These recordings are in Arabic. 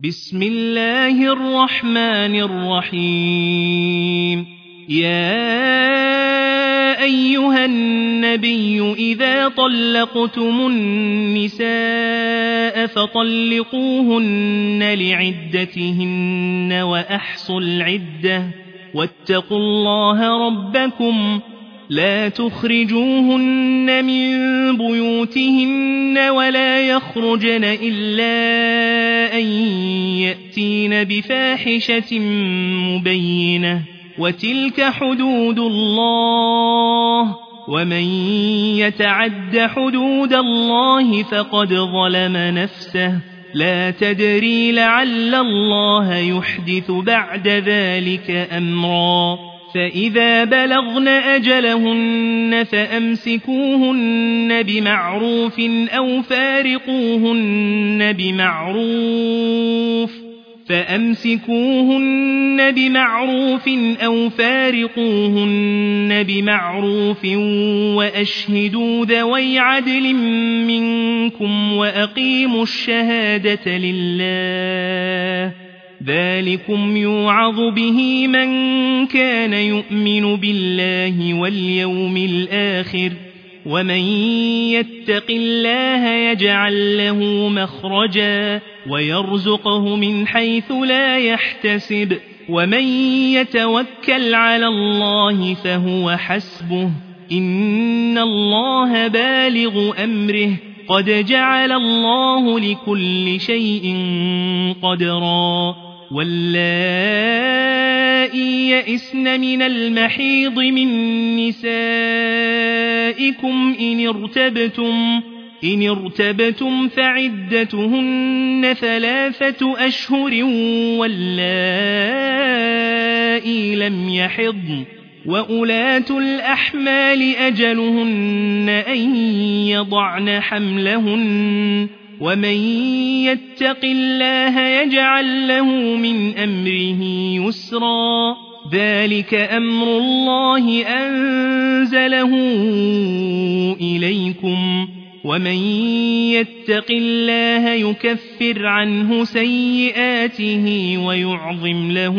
بسم الله الرحمن الرحيم. يا أيها النبي إذا طلقتم النساء فطلقوهن لعدتهن وأحصوا العدة واتقوا الله ربكم لا تخرجوهن من بيوتهن ولا يخرجن إلا أن يأتين بفاحشة مبينة وتلك حدود الله ومن يتعد حدود الله فقد ظلم نفسه لا تدري لعل الله يحدث بعد ذلك أمرا فإذا بلغن أجلهن فأمسكوهن بمعروف أو فارقوهن بمعروف وأشهدوا ذوي عدل منكم وأقيموا الشهادة لله ذلكم يوعظ به من كان يؤمن بالله واليوم الآخر ومن يتق الله يجعل له مخرجا ويرزقه من حيث لا يحتسب ومن يتوكل على الله فهو حسبه إن الله بالغ أمره قد جعل الله لكل شيء قدرا واللائي يئسن من المحيض من نسائكم إن ارتبتم فعدتهن 3 أشهر واللائي لم يحضن وأولاة الأحمال أجلهن أن يضعن حملهن ومن يتق الله يجعل له من أمره يسرا ذلك أمر الله أنزله إليكم ومن يتق الله يكفر عنه سيئاته ويعظم له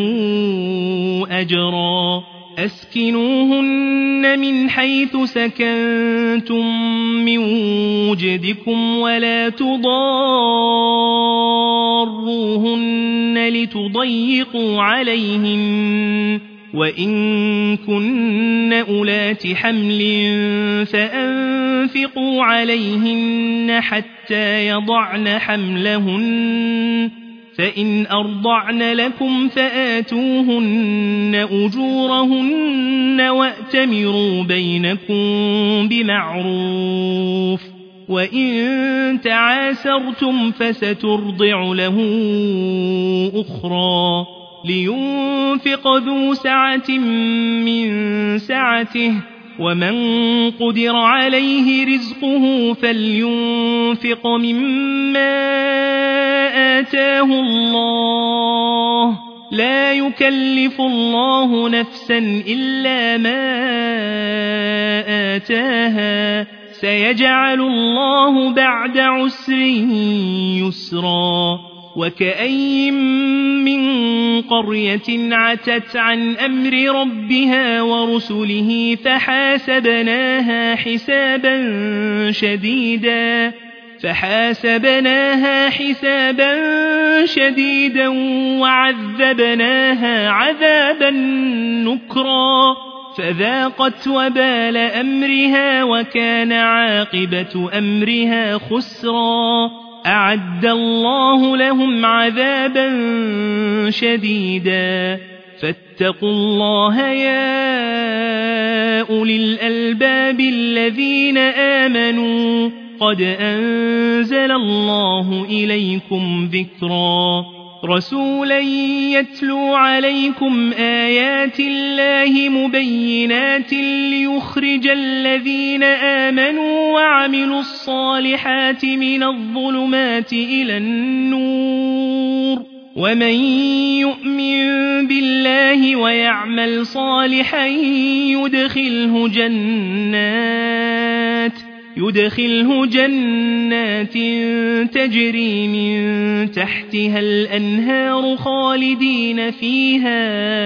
أجرا أسكنوهن من حيث سكنتم من وجدكم ولا تضاروهن لتضيقوا عليهن وإن كن أولات حمل فأنفقوا عليهن حتى يضعن حملهن فإن أرضعن لكم فآتوهن أجورهن وأتمروا بينكم بمعروف وإن تعاسرتم فسترضع له أخرى لينفق ذو سعة من سعته ومن قدر عليه رزقه فلينفق مما آتاه الله لا يكلف الله نفسا إلا ما آتاها سيجعل الله بعد عسر يسرا وكأي من قرية عتت عن أمر ربها ورسله فحاسبناها حسابا شديدا وعذبناها عذابا نكرا فذاقت وبال أمرها وكان عاقبة أمرها خسرا أعد الله لهم عذابا شديدا فاتقوا الله يا أولي الألباب الذين آمنوا قد أنزل الله إليكم ذكرا رسولا يتلو عليكم آيات الله مبينات ليخرج الذين آمنوا وعملوا الصالحات من الظلمات إلى النور ومن يؤمن بالله ويعمل صالحا يدخله جنات تجري من تحتها الأنهار خالدين فيها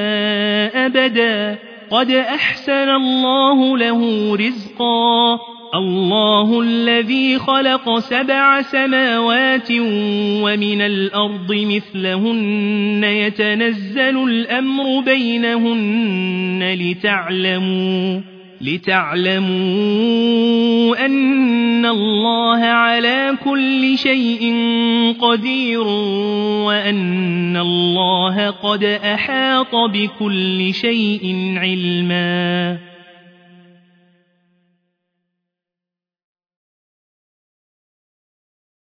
أبدا قد أحسن الله له رزقا الله الذي خلق 7 سماوات ومن الأرض مثلهن يتنزل الأمر بينهن لتعلموا أن الله على كل شيء قدير وأن الله قد أحاط بكل شيء علما